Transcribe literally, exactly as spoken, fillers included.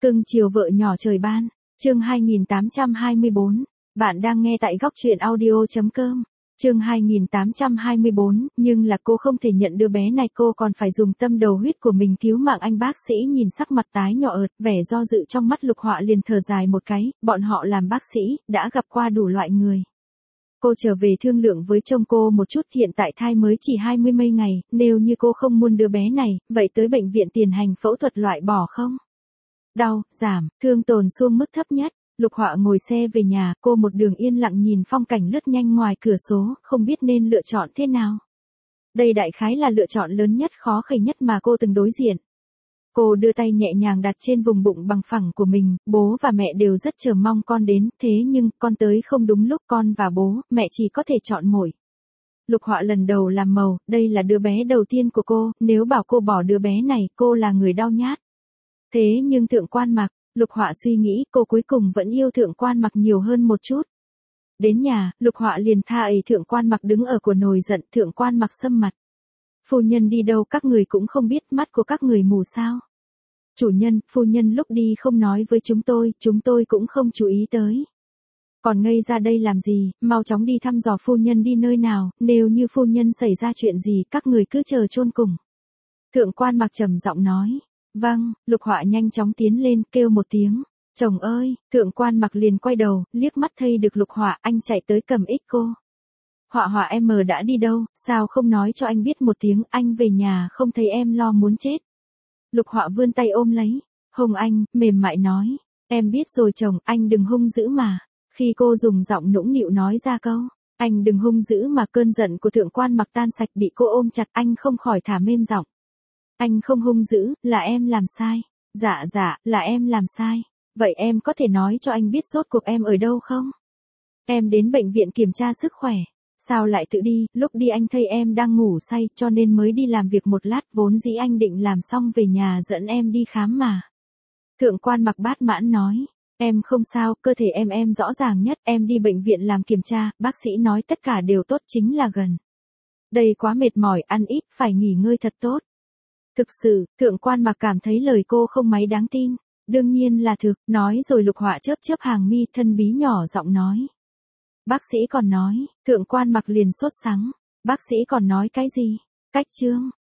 Cưng chiều vợ nhỏ trời ban, chương hai nghìn tám trăm hai mươi bốn. Bạn đang nghe tại góc truyện audio.com. Chương hai nghìn tám trăm hai mươi bốn, nhưng là cô không thể nhận đứa bé này, cô còn phải dùng tâm đầu huyết của mình cứu mạng anh. Bác sĩ nhìn sắc mặt tái nhợt ợt, vẻ do dự trong mắt Lục Họa liền thở dài một cái, bọn họ làm bác sĩ, đã gặp qua đủ loại người. Cô trở về thương lượng với chồng cô một chút, hiện tại thai mới chỉ hai mươi mấy ngày, nếu như cô không muốn đứa bé này, vậy tới bệnh viện tiền hành phẫu thuật loại bỏ không? Đau, giảm, thương tổn xuống mức thấp nhất. Lục Họa ngồi xe về nhà, cô một đường yên lặng nhìn phong cảnh lướt nhanh ngoài cửa sổ, không biết nên lựa chọn thế nào. Đây đại khái là lựa chọn lớn nhất, khó khăn nhất mà cô từng đối diện. Cô đưa tay nhẹ nhàng đặt trên vùng bụng bằng phẳng của mình, bố và mẹ đều rất chờ mong con đến, thế nhưng con tới không đúng lúc, con và bố, mẹ chỉ có thể chọn một. Lục Họa lần đầu làm màu, đây là đứa bé đầu tiên của cô, nếu bảo cô bỏ đứa bé này, cô là người đau nhát. Thế nhưng Thượng Quan Mặc, Lục Họa suy nghĩ, cô cuối cùng vẫn yêu Thượng Quan Mặc nhiều hơn một chút. Đến nhà, Lục Họa liền tha ấy Thượng Quan Mặc đứng ở của nồi giận. Thượng Quan Mặc sâm mặt. Phu nhân đi đâu các người cũng không biết, mắt của các người mù sao? Chủ nhân, phu nhân lúc đi không nói với chúng tôi, chúng tôi cũng không chú ý tới. Còn ngây ra đây làm gì, mau chóng đi thăm dò phu nhân đi nơi nào, nếu như phu nhân xảy ra chuyện gì, các người cứ chờ chôn cùng. Thượng Quan Mặc trầm giọng nói. Vâng, Lục Họa nhanh chóng tiến lên, kêu một tiếng. Chồng ơi, Thượng Quan Mặc liền quay đầu, liếc mắt thấy được Lục Họa, anh chạy tới cầm ích cô. Họa Họa em mờ đã đi đâu, sao không nói cho anh biết một tiếng, anh về nhà không thấy em lo muốn chết. Lục Họa vươn tay ôm lấy. Hồng Anh, mềm mại nói. Em biết rồi chồng, anh đừng hung dữ mà. Khi cô dùng giọng nũng nịu nói ra câu, anh đừng hung dữ mà, cơn giận của Thượng Quan Mặc tan sạch, bị cô ôm chặt, anh không khỏi thả mềm giọng. Anh không hung dữ, là em làm sai. Dạ dạ, là em làm sai. Vậy em có thể nói cho anh biết rốt cuộc em ở đâu không? Em đến bệnh viện kiểm tra sức khỏe. Sao lại tự đi, lúc đi anh thấy em đang ngủ say cho nên mới đi làm việc một lát, vốn dĩ anh định làm xong về nhà dẫn em đi khám mà. Thượng Quan Mặc bát mãn nói. Em không sao, cơ thể em em rõ ràng nhất, em đi bệnh viện làm kiểm tra, bác sĩ nói tất cả đều tốt, chính là gần đây quá mệt mỏi, ăn ít, phải nghỉ ngơi thật tốt. Thực sự, Thượng Quan Mặc cảm thấy lời cô không mấy đáng tin. Đương nhiên là thực, nói rồi Lục Họa chớp chớp hàng mi, thân bí nhỏ giọng nói. Bác sĩ còn nói, Thượng Quan Mặc liền sốt sắng. Bác sĩ còn nói cái gì? Cách chương.